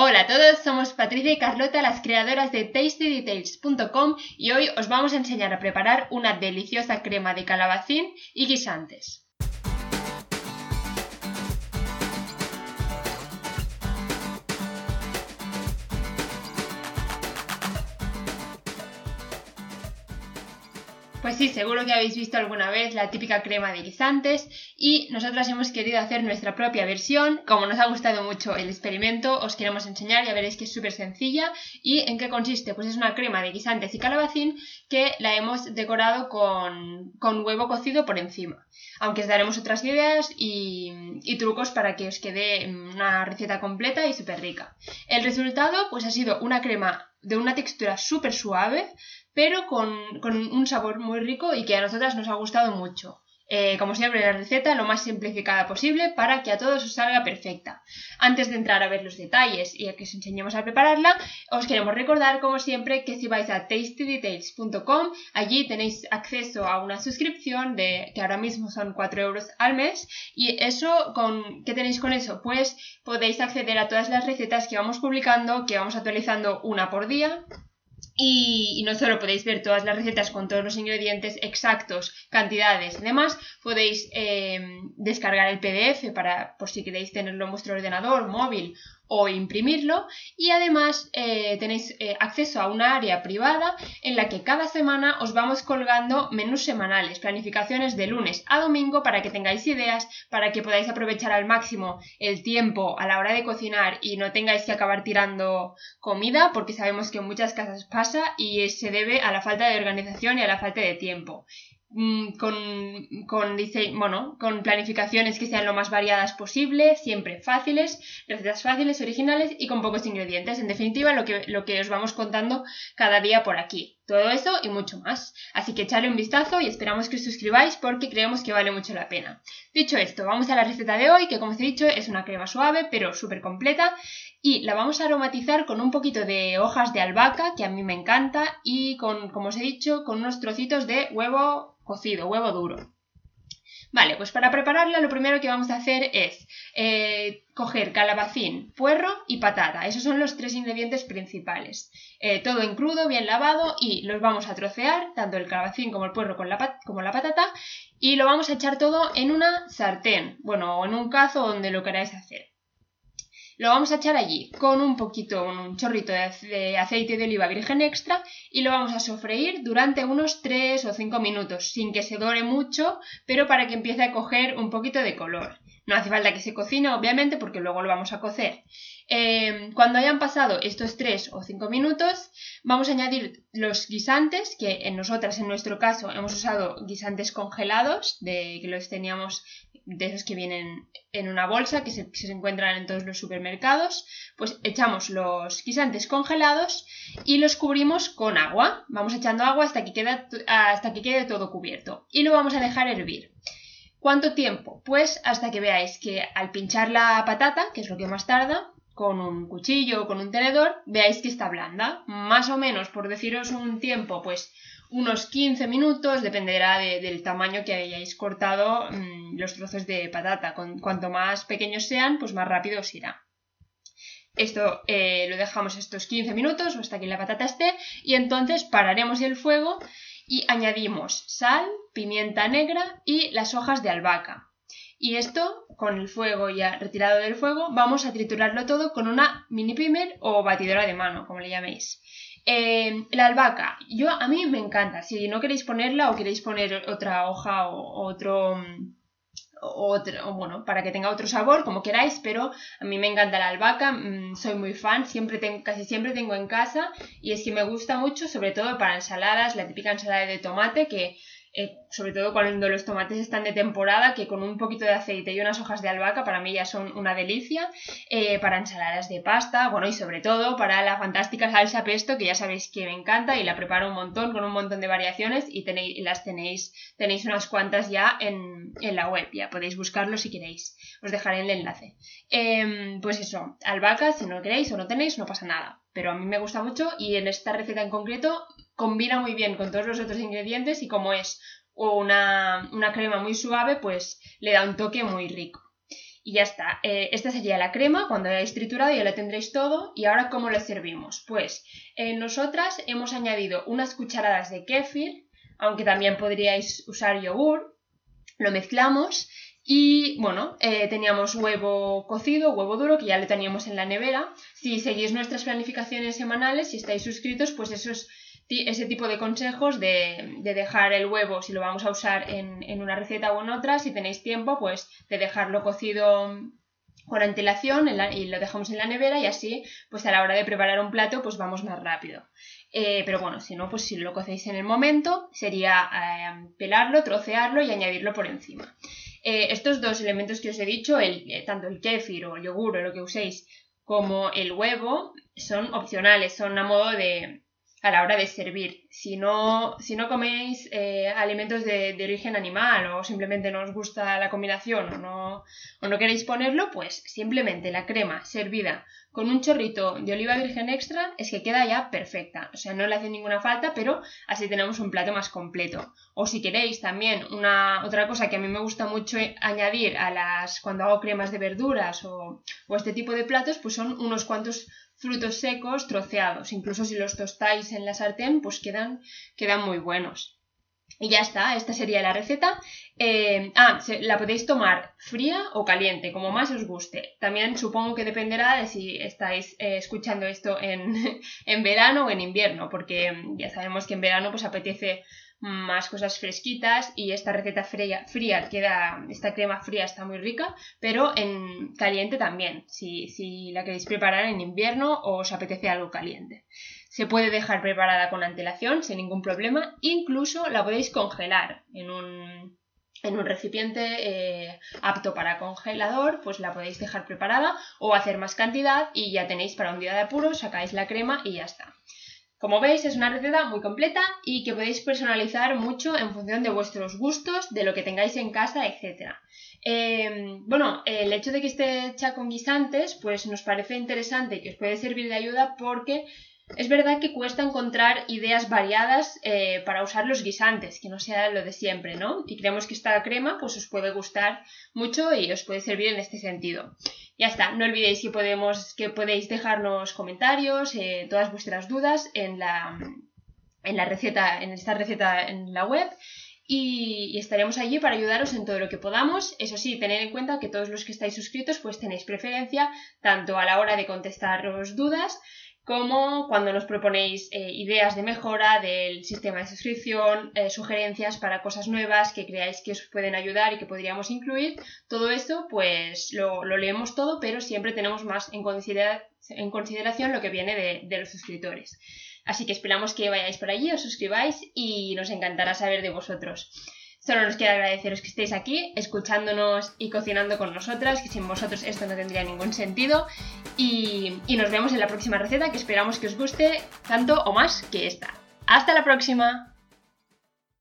Hola a todos, somos Patricia y Carlota, las creadoras de TastyDetails.com y hoy os vamos a enseñar a preparar una deliciosa crema de calabacín y guisantes. Pues sí, seguro que habéis visto alguna vez la típica crema de guisantes y nosotras hemos querido hacer nuestra propia versión. Como nos ha gustado mucho el experimento, os queremos enseñar, ya veréis que es súper sencilla. ¿Y en qué consiste? Pues es una crema de guisantes y calabacín que la hemos decorado con huevo cocido por encima. Aunque os daremos otras ideas y trucos para que os quede una receta completa y súper rica. El resultado pues ha sido una crema de una textura súper suave, pero con un sabor muy rico y que a nosotras nos ha gustado mucho. Como siempre, la receta lo más simplificada posible para que a todos os salga perfecta. Antes de entrar a ver los detalles y a que os enseñemos a prepararla, os queremos recordar, como siempre, que si vais a TastyDetails.com, allí tenéis acceso a una suscripción que ahora mismo son 4 euros al mes. Y eso, ¿qué tenéis con eso? Pues podéis acceder a todas las recetas que vamos publicando, que vamos actualizando una por día. Y no solo podéis ver todas las recetas con todos los ingredientes exactos, cantidades y demás, podéis descargar el PDF por si queréis tenerlo en vuestro ordenador, móvil o imprimirlo, y además tenéis acceso a una área privada en la que cada semana os vamos colgando menús semanales, planificaciones de lunes a domingo para que tengáis ideas, para que podáis aprovechar al máximo el tiempo a la hora de cocinar y no tengáis que acabar tirando comida, porque sabemos que en muchas casas pasa y se debe a la falta de organización y a la falta de tiempo. Con planificaciones que sean lo más variadas posible, siempre fáciles, recetas fáciles, originales y con pocos ingredientes. En definitiva, lo que os vamos contando cada día por aquí. Todo eso y mucho más. Así que echadle un vistazo y esperamos que os suscribáis porque creemos que vale mucho la pena. Dicho esto, vamos a la receta de hoy, que como os he dicho es una crema suave pero súper completa. Y la vamos a aromatizar con un poquito de hojas de albahaca, que a mí me encanta, y como os he dicho, con unos trocitos de huevo cocido, huevo duro. Vale, pues para prepararla lo primero que vamos a hacer es coger calabacín, puerro y patata. Esos son los 3 ingredientes principales. Todo en crudo, bien lavado, y los vamos a trocear, tanto el calabacín como el puerro como la patata, y lo vamos a echar todo en una sartén, bueno, o en un cazo donde lo queráis hacer. Lo vamos a echar allí con un chorrito de aceite de oliva virgen extra y lo vamos a sofreír durante unos 3 o 5 minutos, sin que se dore mucho, pero para que empiece a coger un poquito de color. No hace falta que se cocine, obviamente, porque luego lo vamos a cocer. Cuando hayan pasado estos 3 o 5 minutos, vamos a añadir los guisantes, que nosotras en nuestro caso hemos usado guisantes congelados, que los teníamos de esos que vienen en una bolsa, que se encuentran en todos los supermercados. Pues echamos los guisantes congelados y los cubrimos con agua. Vamos echando agua hasta que quede todo cubierto y lo vamos a dejar hervir. ¿Cuánto tiempo? Pues hasta que veáis que al pinchar la patata, que es lo que más tarda, con un cuchillo o con un tenedor, veáis que está blanda. Más o menos, por deciros un tiempo, pues unos 15 minutos, dependerá del tamaño que hayáis cortado los trozos de patata. Cuanto más pequeños sean, pues más rápido os irá. Esto lo dejamos estos 15 minutos o hasta que la patata esté, y entonces pararemos el fuego y añadimos sal, pimienta negra y las hojas de albahaca. Y esto, con el fuego ya retirado del fuego, vamos a triturarlo todo con una mini primer o batidora de mano, como le llaméis. La albahaca, a mí me encanta. Si no queréis ponerla o queréis poner otra hoja o bueno, para que tenga otro sabor, como queráis, pero a mí me encanta la albahaca, soy muy fan, casi siempre tengo en casa, y es que me gusta mucho, sobre todo para ensaladas, la típica ensalada de tomate, que sobre todo cuando los tomates están de temporada, que con un poquito de aceite y unas hojas de albahaca para mí ya son una delicia, para ensaladas de pasta, bueno, y sobre todo para la fantástica salsa pesto, que ya sabéis que me encanta y la preparo un montón, con un montón de variaciones, y tenéis unas cuantas ya en la web, ya podéis buscarlo si queréis, os dejaré el enlace. Pues eso, albahaca, si no lo queréis o no tenéis, no pasa nada, pero a mí me gusta mucho y en esta receta en concreto combina muy bien con todos los otros ingredientes, y como es una crema muy suave, pues le da un toque muy rico. Y ya está. Esta sería la crema. Cuando hayáis triturado ya la tendréis todo. Y ahora, ¿cómo la servimos? Pues nosotras hemos añadido unas cucharadas de kéfir, aunque también podríais usar yogur. Lo mezclamos y, bueno, teníamos huevo cocido, huevo duro, que ya lo teníamos en la nevera. Si seguís nuestras planificaciones semanales, si estáis suscritos, pues ese tipo de consejos de dejar el huevo, si lo vamos a usar en una receta o en otra, si tenéis tiempo, pues de dejarlo cocido con antelación y lo dejamos en la nevera, y así, pues a la hora de preparar un plato, pues vamos más rápido. Pero bueno, si no, pues si lo cocéis en el momento, sería pelarlo, trocearlo y añadirlo por encima. Estos dos elementos que os he dicho, tanto el kéfir o el yogur o lo que uséis, como el huevo, son opcionales, son a modo a la hora de servir. Si no coméis alimentos de origen animal, o simplemente no os gusta la combinación, o no queréis ponerlo, pues simplemente la crema servida con un chorrito de oliva virgen extra es que queda ya perfecta. O sea, no le hace ninguna falta, pero así tenemos un plato más completo. O si queréis también otra cosa que a mí me gusta mucho añadir cuando hago cremas de verduras o este tipo de platos, pues son unos cuantos frutos secos troceados. Incluso si los tostáis en la sartén, pues quedan muy buenos. Y ya está, esta sería la receta. La podéis tomar fría o caliente, como más os guste. También supongo que dependerá de si estáis escuchando esto en verano o en invierno, porque ya sabemos que en verano pues apetece más cosas fresquitas, y esta receta fría esta crema fría está muy rica, pero en caliente también, si la queréis preparar en invierno o os apetece algo caliente. Se puede dejar preparada con antelación sin ningún problema, incluso la podéis congelar en un recipiente apto para congelador, pues la podéis dejar preparada o hacer más cantidad y ya tenéis para un día de apuro, sacáis la crema y ya está. Como veis, es una receta muy completa y que podéis personalizar mucho en función de vuestros gustos, de lo que tengáis en casa, etc. El hecho de que esté hecha con guisantes, pues nos parece interesante y que os puede servir de ayuda, porque es verdad que cuesta encontrar ideas variadas para usar los guisantes, que no sea lo de siempre, ¿no? Y creemos que esta crema pues os puede gustar mucho y os puede servir en este sentido. Ya está, no olvidéis que podéis dejarnos comentarios, todas vuestras dudas en esta receta en la web, y estaremos allí para ayudaros en todo lo que podamos. Eso sí, tened en cuenta que todos los que estáis suscritos pues tenéis preferencia tanto a la hora de contestaros dudas como cuando nos proponéis ideas de mejora del sistema de suscripción, sugerencias para cosas nuevas que creáis que os pueden ayudar y que podríamos incluir. Todo esto pues lo leemos todo, pero siempre tenemos más en consideración lo que viene de los suscriptores. Así que esperamos que vayáis por allí, os suscribáis y nos encantará saber de vosotros. Solo nos queda agradeceros que estéis aquí, escuchándonos y cocinando con nosotras, que sin vosotros esto no tendría ningún sentido. Y nos vemos en la próxima receta, que esperamos que os guste tanto o más que esta. ¡Hasta la próxima!